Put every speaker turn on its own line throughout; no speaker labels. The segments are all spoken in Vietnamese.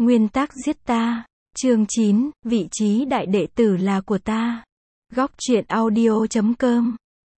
Nguyên tác giết ta. Chương 9, vị trí đại đệ tử là của ta. Góc truyện audio.com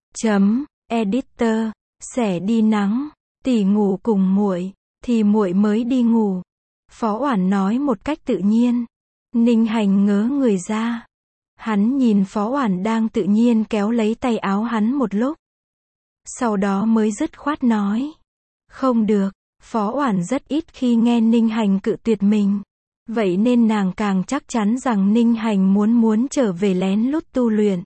Editor. Xẻ đi nắng. Tỷ ngủ cùng muội, thì muội mới đi ngủ. Phó Oản nói một cách tự nhiên. Ninh Hành ngớ người ra. Hắn nhìn Phó Oản đang tự nhiên kéo lấy tay áo hắn một lúc. Sau đó mới dứt khoát nói. Không được. Phó Oản rất ít khi nghe Ninh Hành cự tuyệt mình. Vậy nên nàng càng chắc chắn rằng Ninh Hành muốn trở về lén lút tu luyện.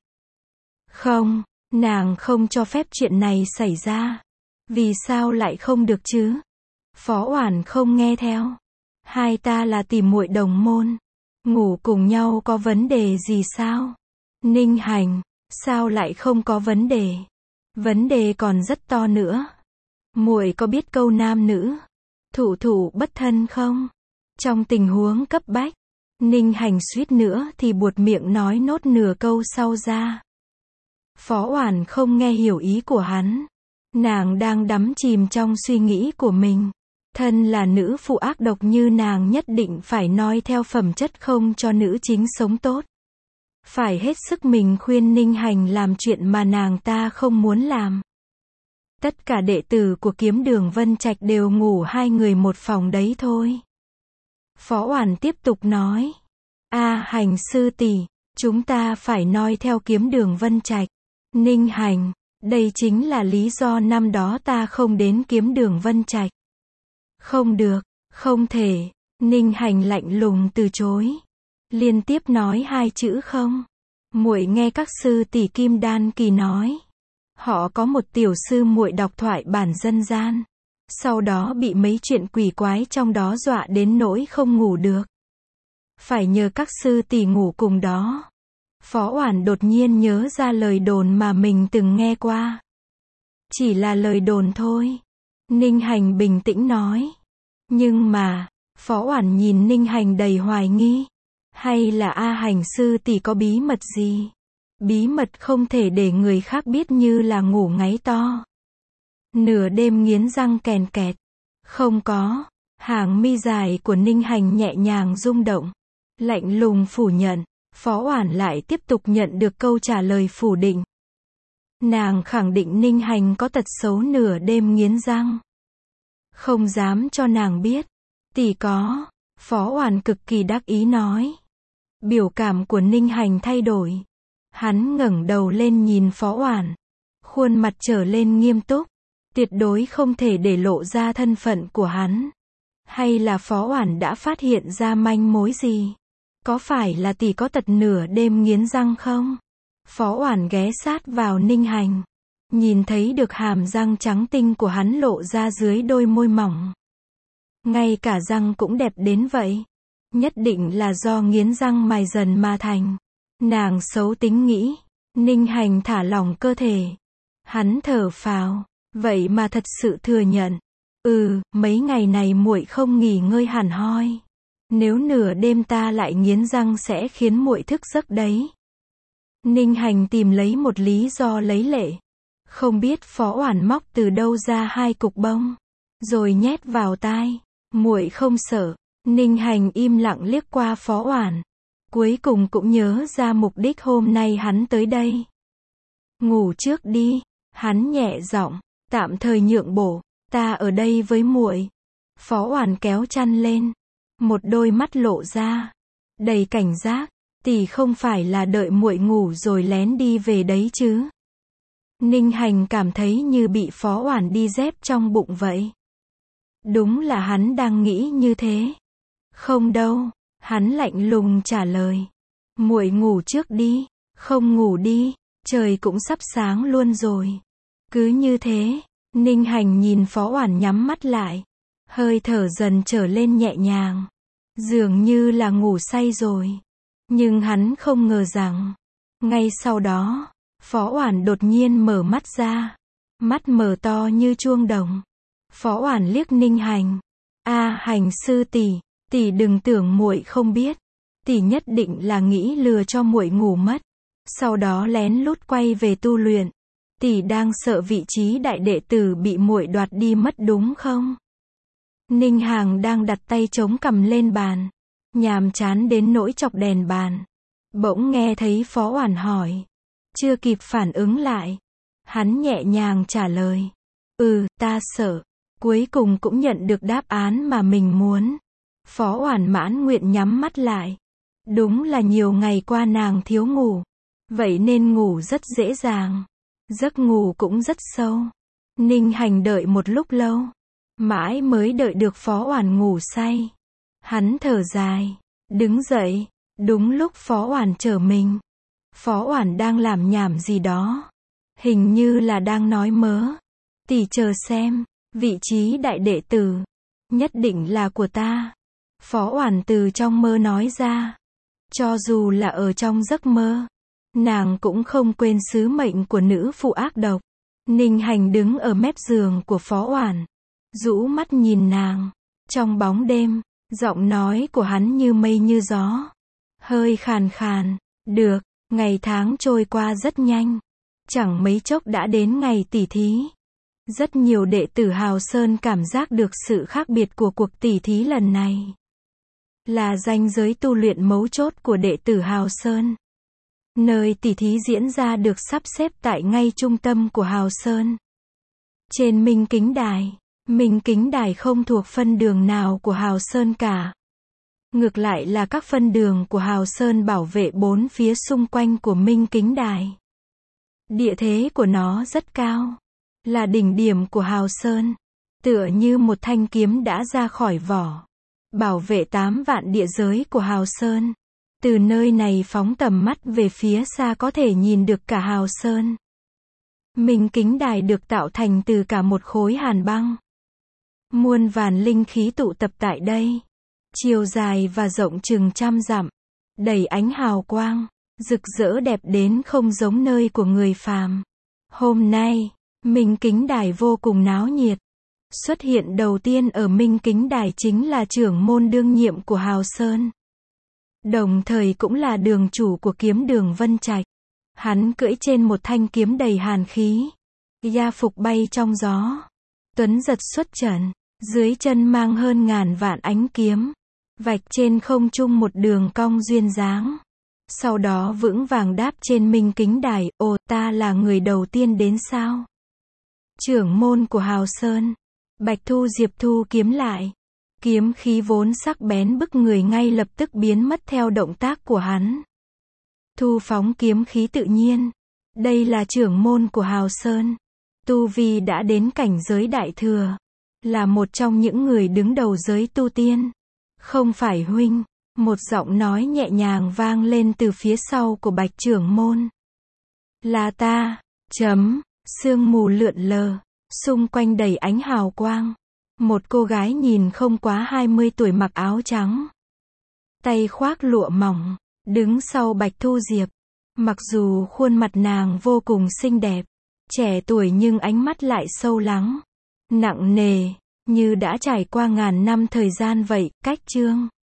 Không, nàng không cho phép chuyện này xảy ra. Vì sao lại không được chứ? Phó Oản không nghe theo. Hai ta là tỷ muội đồng môn. Ngủ cùng nhau có vấn đề gì sao? Ninh Hành, sao lại không có vấn đề? Vấn đề còn rất to nữa. Muội có biết câu nam nữ thủ thủ bất thân không? Trong tình huống cấp bách, Ninh Hành suýt nữa thì buột miệng nói nốt nửa câu sau ra. Phó Oản không nghe hiểu ý của hắn. Nàng đang đắm chìm trong suy nghĩ của mình. Thân là nữ phụ ác độc như nàng nhất định phải noi theo phẩm chất không cho nữ chính sống tốt. Phải hết sức mình khuyên Ninh Hành làm chuyện mà nàng ta không muốn làm. Tất cả đệ tử của Kiếm Đường Vân Trạch đều ngủ hai người một phòng đấy thôi. Phó Oản tiếp tục nói. Hành sư tỷ, chúng ta phải noi theo Kiếm Đường Vân Trạch. Ninh Hành, đây chính là lý do năm đó ta không đến Kiếm Đường Vân Trạch. Không được, không thể. Ninh Hành lạnh lùng từ chối. Liên tiếp nói hai chữ không. Muội nghe các sư tỷ Kim Đan Kỳ nói. Họ có một tiểu sư muội đọc thoại bản dân gian. Sau đó bị mấy chuyện quỷ quái trong đó dọa đến nỗi không ngủ được. Phải nhờ các sư tỷ ngủ cùng đó. Phó Oản đột nhiên nhớ ra lời đồn mà mình từng nghe qua. Chỉ là lời đồn thôi. Ninh Hành bình tĩnh nói. Nhưng mà, Phó Oản nhìn Ninh Hành đầy hoài nghi. Hay là Hành sư tỷ có bí mật gì? Bí mật không thể để người khác biết như là ngủ ngáy to. Nửa đêm nghiến răng kèn kẹt. Không có. Hàng mi dài của Ninh Hành nhẹ nhàng rung động. Lạnh lùng phủ nhận. Phó Oản lại tiếp tục nhận được câu trả lời phủ định. Nàng khẳng định Ninh Hành có tật xấu nửa đêm nghiến răng. Không dám cho nàng biết. Tỷ có. Phó Oản cực kỳ đắc ý nói. Biểu cảm của Ninh Hành thay đổi. Hắn ngẩng đầu lên nhìn Phó Oản. Khuôn mặt trở lên nghiêm túc. Tuyệt đối không thể để lộ ra thân phận của hắn. Hay là Phó Oản đã phát hiện ra manh mối gì? Có phải là tỷ có tật nửa đêm nghiến răng không? Phó Oản ghé sát vào Ninh Hành. Nhìn thấy được hàm răng trắng tinh của hắn lộ ra dưới đôi môi mỏng. Ngay cả răng cũng đẹp đến vậy. Nhất định là do nghiến răng mài dần mà thành. Nàng xấu tính nghĩ. Ninh Hành thả lỏng cơ thể. Hắn thở phào. Vậy mà thật sự thừa nhận. Mấy ngày này muội không nghỉ ngơi hẳn hoi. Nếu nửa đêm ta lại nghiến răng sẽ khiến muội thức giấc đấy. Ninh Hành tìm lấy một lý do lấy lệ. Không biết Phó Oản móc từ đâu ra hai cục bông. Rồi nhét vào tai. Muội không sợ. Ninh Hành im lặng liếc qua Phó Oản. Cuối cùng cũng nhớ ra mục đích hôm nay hắn tới đây. Ngủ trước đi. Hắn nhẹ giọng. Tạm thời nhượng bộ. Ta ở đây với muội. Phó Oản kéo chăn lên. Một đôi mắt lộ ra. Đầy cảnh giác. Tỷ không phải là đợi muội ngủ rồi lén đi về đấy chứ? Ninh Hành cảm thấy như bị Phó Oản đi dép trong bụng vậy. Đúng là hắn đang nghĩ như thế. Không đâu. Hắn lạnh lùng trả lời. Muội ngủ trước đi. Không ngủ đi. Trời cũng sắp sáng luôn rồi. Cứ như thế. Ninh Hành nhìn Phó Oản nhắm mắt lại. Hơi thở dần trở lên nhẹ nhàng. Dường như là ngủ say rồi. Nhưng hắn không ngờ rằng. Ngay sau đó, Phó Oản đột nhiên mở mắt ra. Mắt mở to như chuông đồng. Phó Oản liếc Ninh Hành. Hành sư tỷ, tỷ đừng tưởng muội không biết. Tỷ nhất định là nghĩ lừa cho muội ngủ mất. Sau đó lén lút quay về tu luyện. Tỷ đang sợ vị trí đại đệ tử bị muội đoạt đi mất đúng không? Ninh Hàng đang đặt tay chống cằm lên bàn, nhàm chán đến nỗi chọc đèn bàn. Bỗng nghe thấy Phó Oản hỏi. Chưa kịp phản ứng lại, hắn nhẹ nhàng trả lời. Ta sợ. Cuối cùng cũng nhận được đáp án mà mình muốn. Phó Oản mãn nguyện nhắm mắt lại. Đúng là nhiều ngày qua nàng thiếu ngủ. Vậy nên ngủ rất dễ dàng. Giấc ngủ cũng rất sâu. Ninh Hành đợi một lúc lâu. Mãi mới đợi được Phó Oản ngủ say. Hắn thở dài. Đứng dậy. Đúng lúc Phó Oản trở mình. Phó Oản đang làm nhảm gì đó. Hình như là đang nói mớ. Tỷ chờ xem. Vị trí đại đệ tử. Nhất định là của ta. Phó Oản từ trong mơ nói ra. Cho dù là ở trong giấc mơ, nàng cũng không quên sứ mệnh của nữ phụ ác độc. Ninh Hành đứng ở mép giường của Phó Oản, rũ mắt nhìn nàng. Trong bóng đêm, giọng nói của hắn như mây như gió, hơi khàn khàn. Được, ngày tháng trôi qua rất nhanh. Chẳng mấy chốc đã đến ngày tỉ thí. Rất nhiều đệ tử Hào Sơn cảm giác được sự khác biệt của cuộc tỉ thí lần này. Là ranh giới tu luyện mấu chốt của đệ tử Hào Sơn. Nơi tỉ thí diễn ra được sắp xếp tại ngay trung tâm của Hào Sơn. Trên Minh Kính Đài. Minh Kính Đài không thuộc phân đường nào của Hào Sơn cả. Ngược lại là các phân đường của Hào Sơn bảo vệ bốn phía xung quanh của Minh Kính Đài. Địa thế của nó rất cao. Là đỉnh điểm của Hào Sơn. Tựa như một thanh kiếm đã ra khỏi vỏ. Bảo vệ 8 vạn địa giới của Hào Sơn. Từ nơi này phóng tầm mắt về phía xa có thể nhìn được cả Hào Sơn. Minh Kính Đài được tạo thành từ cả một khối hàn băng. Muôn vàn linh khí tụ tập tại đây. Chiều dài và rộng chừng trăm dặm. Đầy ánh hào quang. Rực rỡ đẹp đến không giống nơi của người phàm. Hôm nay, Minh Kính Đài vô cùng náo nhiệt. Xuất hiện đầu tiên ở Minh Kính Đài chính là trưởng môn đương nhiệm của Hào Sơn. Đồng thời cũng là đường chủ của kiếm đường Vân Trạch. Hắn cưỡi trên một thanh kiếm đầy hàn khí. Ya phục bay trong gió. Tuấn giật xuất trần. Dưới chân mang hơn ngàn vạn ánh kiếm. Vạch trên không trung một đường cong duyên dáng. Sau đó vững vàng đáp trên Minh Kính Đài. Ồ, ta là người đầu tiên đến sao? Trưởng môn của Hào Sơn. Bạch Thu Diệp thu kiếm lại. Kiếm khí vốn sắc bén bức người ngay lập tức biến mất theo động tác của hắn. Thu phóng kiếm khí tự nhiên. Đây là trưởng môn của Hào Sơn. Tu vi đã đến cảnh giới đại thừa. Là một trong những người đứng đầu giới tu tiên. Không phải huynh. Một giọng nói nhẹ nhàng vang lên từ phía sau của Bạch trưởng môn. Là ta. Sương mù lượn lờ. Xung quanh đầy ánh hào quang. Một cô gái nhìn không quá 20 tuổi mặc áo trắng. Tay khoác lụa mỏng. Đứng sau Bạch Thu Diệp. Mặc dù khuôn mặt nàng vô cùng xinh đẹp. Trẻ tuổi nhưng ánh mắt lại sâu lắng. Nặng nề. Như đã trải qua ngàn năm thời gian vậy. Cách chương.